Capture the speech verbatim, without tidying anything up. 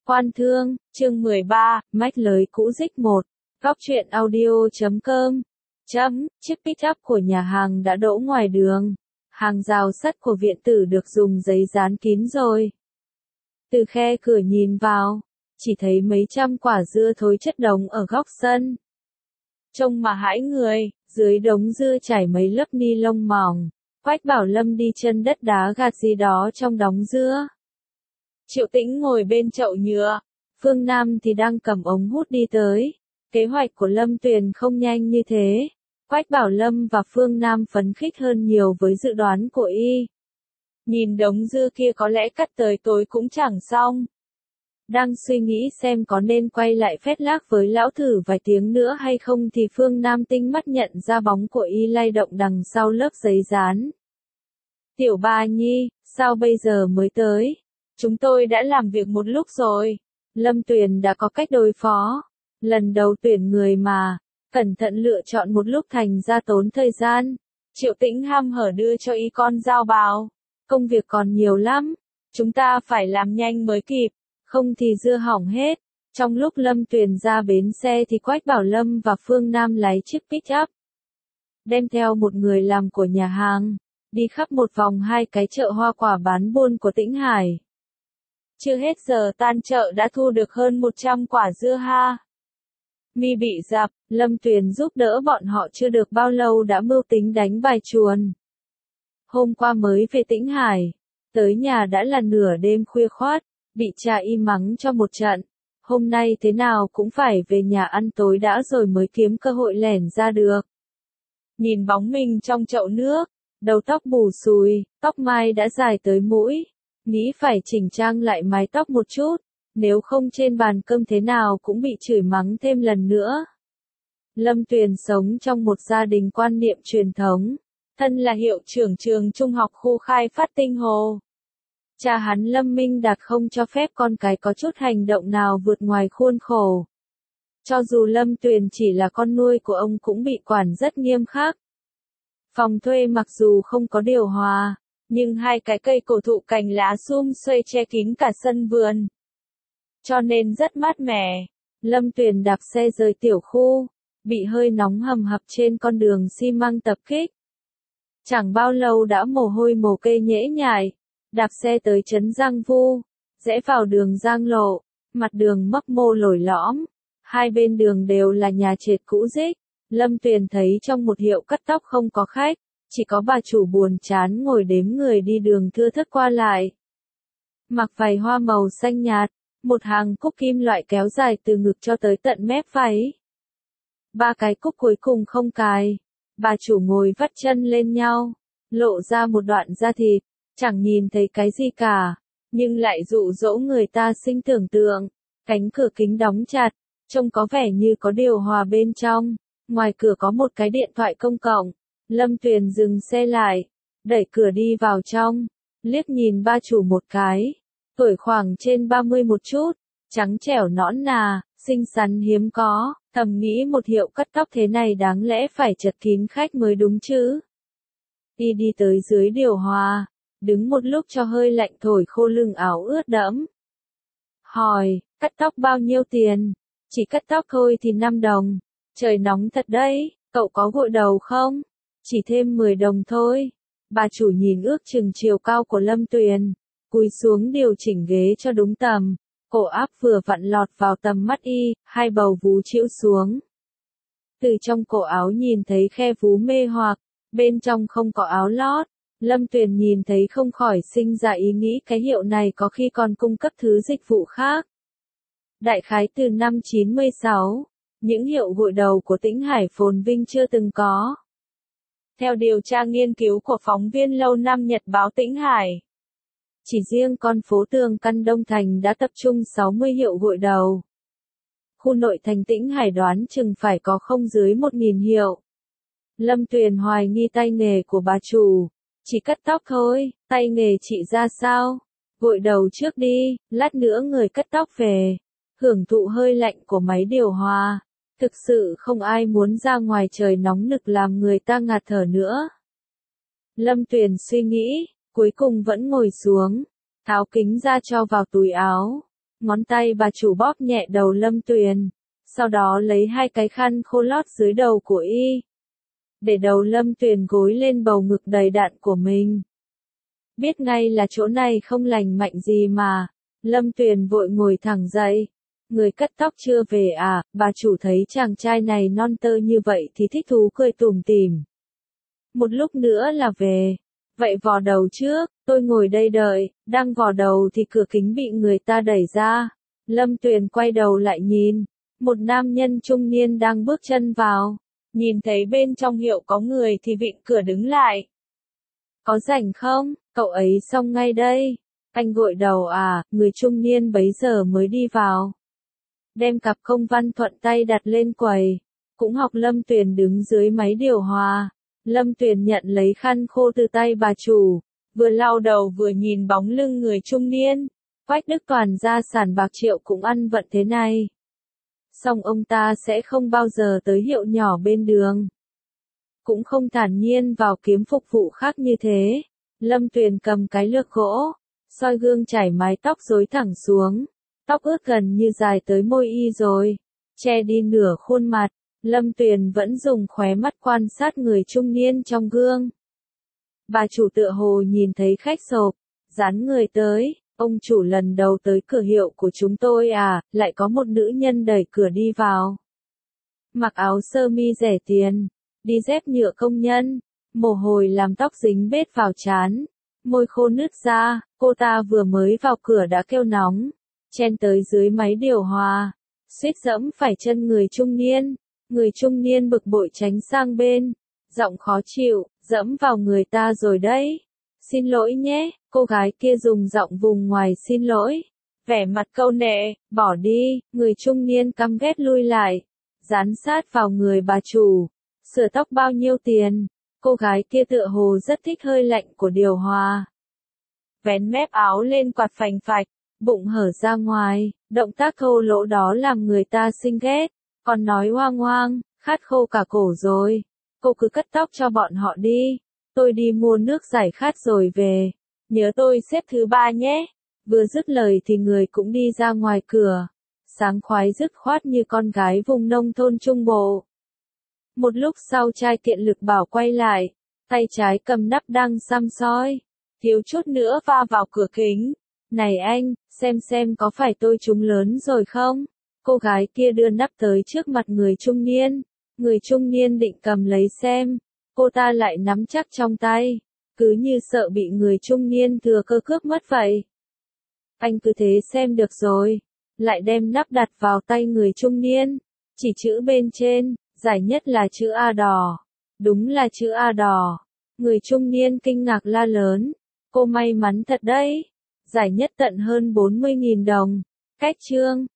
Quan thương, chương mười ba, mách lới cũ dích một. Góc truyện audio chấm com. Chấm, chiếc pick-up của nhà hàng đã đỗ ngoài đường. Hàng rào sắt của viện tử được dùng giấy dán kín rồi. Từ khe cửa nhìn vào, chỉ thấy mấy trăm quả dưa thối chất đống ở góc sân. Trông mà hãi người, dưới đống dưa trải mấy lớp ni lông mỏng. Quách Bảo Lâm đi chân đất đá gạt gì đó trong đống dưa. Triệu Tĩnh ngồi bên chậu nhựa, Phương Nam thì đang cầm ống hút đi tới. Kế hoạch của Lâm Tuyền không nhanh như thế. Quách Bảo Lâm và Phương Nam phấn khích hơn nhiều với dự đoán của y. Nhìn đống dưa kia có lẽ cắt tới tối cũng chẳng xong. Đang suy nghĩ xem có nên quay lại phét lác với lão thử vài tiếng nữa hay không thì Phương Nam tinh mắt nhận ra bóng của y lay động đằng sau lớp giấy dán. Tiểu Ba Nhi, sao bây giờ mới tới? Chúng tôi đã làm việc một lúc rồi. Lâm Tuyền đã có cách đối phó. Lần đầu tuyển người mà, cẩn thận lựa chọn một lúc thành ra tốn thời gian. Triệu Tĩnh hăm hở đưa cho y con dao bào. Công việc còn nhiều lắm. Chúng ta phải làm nhanh mới kịp. Không thì dưa hỏng hết. Trong lúc Lâm Tuyền ra bến xe thì Quách Bảo Lâm và Phương Nam lái chiếc pick-up. Đem theo một người làm của nhà hàng. Đi khắp một vòng hai cái chợ hoa quả bán buôn của Tĩnh Hải. Chưa hết giờ tan chợ đã thu được hơn một trăm quả dưa ha. Mi bị dập, Lâm Tuyền giúp đỡ bọn họ chưa được bao lâu đã mưu tính đánh bài chuồn. Hôm qua mới về Tĩnh Hải, tới nhà đã là nửa đêm khuya khoát, bị cha y mắng cho một trận. Hôm nay thế nào cũng phải về nhà ăn tối đã rồi mới kiếm cơ hội lẻn ra được. Nhìn bóng mình trong chậu nước, đầu tóc bù xùi, tóc mai đã dài tới mũi. Nghĩ phải chỉnh trang lại mái tóc một chút, nếu không trên bàn cơm thế nào cũng bị chửi mắng thêm lần nữa. Lâm Tuyền sống trong một gia đình quan niệm truyền thống, thân là hiệu trưởng trường trung học khu khai phát Tinh Hồ. Cha hắn Lâm Minh Đạt không cho phép con cái có chút hành động nào vượt ngoài khuôn khổ. Cho dù Lâm Tuyền chỉ là con nuôi của ông cũng bị quản rất nghiêm khắc. Phòng thuê mặc dù không có điều hòa, nhưng hai cái cây cổ thụ cành lá sum xuê che kín cả sân vườn. Cho nên rất mát mẻ. Lâm Tuyền đạp xe rời tiểu khu, bị hơi nóng hầm hập trên con đường xi măng tập kích. Chẳng bao lâu đã mồ hôi mồ kê nhễ nhại, đạp xe tới trấn Giang Vu, rẽ vào đường Giang Lộ, mặt đường mấp mô lồi lõm, hai bên đường đều là nhà trệt cũ rích. Lâm Tuyền thấy trong một hiệu cắt tóc không có khách. Chỉ có bà chủ buồn chán ngồi đếm người đi đường thưa thớt qua lại. Mặc váy hoa màu xanh nhạt, một hàng cúc kim loại kéo dài từ ngực cho tới tận mép váy. Ba cái cúc cuối cùng không cài. Bà chủ ngồi vắt chân lên nhau, lộ ra một đoạn da thịt, chẳng nhìn thấy cái gì cả, nhưng lại dụ dỗ người ta sinh tưởng tượng. Cánh cửa kính đóng chặt, trông có vẻ như có điều hòa bên trong. Ngoài cửa có một cái điện thoại công cộng. Lâm Tuyền dừng xe lại, đẩy cửa đi vào trong, liếc nhìn ba chủ một cái, tuổi khoảng trên ba mươi một chút, trắng trẻo nõn nà, xinh xắn hiếm có, thầm nghĩ một hiệu cắt tóc thế này đáng lẽ phải chật kín khách mới đúng chứ. Y đi tới dưới điều hòa, đứng một lúc cho hơi lạnh thổi khô lưng áo ướt đẫm. Hỏi, cắt tóc bao nhiêu tiền? Chỉ cắt tóc thôi thì năm đồng, trời nóng thật đấy, cậu có gội đầu không? Chỉ thêm mười đồng thôi. Bà chủ nhìn ước chừng chiều cao của Lâm Tuyền, cúi xuống điều chỉnh ghế cho đúng tầm, cổ áp vừa vặn lọt vào tầm mắt y, hai bầu vú chĩu xuống. Từ trong cổ áo nhìn thấy khe vú mê hoặc, bên trong không có áo lót. Lâm Tuyền nhìn thấy không khỏi sinh ra ý nghĩ cái hiệu này có khi còn cung cấp thứ dịch vụ khác. Đại khái từ năm chín mươi sáu, những hiệu gội đầu của Tĩnh Hải phồn vinh chưa từng có. Theo điều tra nghiên cứu của phóng viên Lâu Năm Nhật báo Tĩnh Hải, chỉ riêng con phố Tường Căn Đông Thành đã tập trung sáu mươi hiệu gội đầu. Khu nội thành Tĩnh Hải đoán chừng phải có không dưới một nghìn hiệu. Lâm Tuyền hoài nghi tay nghề của bà chủ, chỉ cắt tóc thôi, tay nghề chị ra sao? Gội đầu trước đi, lát nữa người cắt tóc về, hưởng thụ hơi lạnh của máy điều hòa. Thực sự không ai muốn ra ngoài trời nóng nực làm người ta ngạt thở nữa. Lâm Tuyền suy nghĩ, cuối cùng vẫn ngồi xuống, tháo kính ra cho vào túi áo. Ngón tay bà chủ bóp nhẹ đầu Lâm Tuyền, sau đó lấy hai cái khăn khô lót dưới đầu của y. Để đầu Lâm Tuyền gối lên bầu ngực đầy đặn của mình. Biết ngay là chỗ này không lành mạnh gì mà, Lâm Tuyền vội ngồi thẳng dậy. Người cắt tóc chưa về à, bà chủ thấy chàng trai này non tơ như vậy thì thích thú cười tủm tỉm. Một lúc nữa là về. Vậy vò đầu trước, tôi ngồi đây đợi, đang vò đầu thì cửa kính bị người ta đẩy ra. Lâm Tuyền quay đầu lại nhìn, một nam nhân trung niên đang bước chân vào. Nhìn thấy bên trong hiệu có người thì vịn cửa đứng lại. Có rảnh không, cậu ấy xong ngay đây. Anh gội đầu à, người trung niên bấy giờ mới đi vào. Đem cặp công văn thuận tay đặt lên quầy. Cũng học Lâm Tuyền đứng dưới máy điều hòa. Lâm Tuyền nhận lấy khăn khô từ tay bà chủ. Vừa lau đầu vừa nhìn bóng lưng người trung niên. Quách Đức Toàn gia sản bạc triệu cũng ăn vận thế này. Xong ông ta sẽ không bao giờ tới hiệu nhỏ bên đường. Cũng không thản nhiên vào kiếm phục vụ khác như thế. Lâm Tuyền cầm cái lược gỗ, soi gương chải mái tóc rối thẳng xuống. Tóc ướt gần như dài tới môi y rồi, che đi nửa khuôn mặt. Lâm Tuyền vẫn dùng khóe mắt quan sát người trung niên trong gương. Bà chủ tựa hồ nhìn thấy khách sộp, dán người tới. Ông chủ lần đầu tới cửa hiệu của chúng tôi à, lại có một nữ nhân đẩy cửa đi vào. Mặc áo sơ mi rẻ tiền, đi dép nhựa công nhân, mồ hôi làm tóc dính bết vào trán, môi khô nứt ra, cô ta vừa mới vào cửa đã kêu nóng, chen tới dưới máy điều hòa, suýt dẫm phải chân người trung niên. Người trung niên bực bội tránh sang bên, giọng khó chịu, dẫm vào người ta rồi đấy. Xin lỗi nhé, cô gái kia dùng giọng vùng ngoài xin lỗi. Vẻ mặt câu nệ, bỏ đi, người trung niên căm ghét lui lại. Dán sát vào người bà chủ. Sửa tóc bao nhiêu tiền? Cô gái kia tựa hồ rất thích hơi lạnh của điều hòa. Vén mép áo lên quạt phành phạch, bụng hở ra ngoài, động tác thô lỗ đó làm người ta sinh ghét. Còn nói hoang hoang, khát khô cả cổ rồi. Cô cứ cắt tóc cho bọn họ đi. Tôi đi mua nước giải khát rồi về. Nhớ tôi xếp thứ ba nhé. Vừa dứt lời thì người cũng đi ra ngoài cửa. Sáng khoái dứt khoát như con gái vùng nông thôn trung bộ. Một lúc sau trai kiện lực bảo quay lại. Tay trái cầm nắp đang xăm soi. Thiếu chút nữa va vào cửa kính. Này anh, xem xem có phải tôi trúng lớn rồi không? Cô gái kia đưa nắp tới trước mặt người trung niên. Người trung niên định cầm lấy xem. Cô ta lại nắm chắc trong tay. Cứ như sợ bị người trung niên thừa cơ cướp mất vậy. Anh cứ thế xem được rồi. Lại đem nắp đặt vào tay người trung niên. Chỉ chữ bên trên, giải nhất là chữ A đỏ. Đúng là chữ A đỏ. Người trung niên kinh ngạc la lớn. Cô may mắn thật đấy. Giải nhất tận hơn bốn mươi nghìn đồng. Cách chương.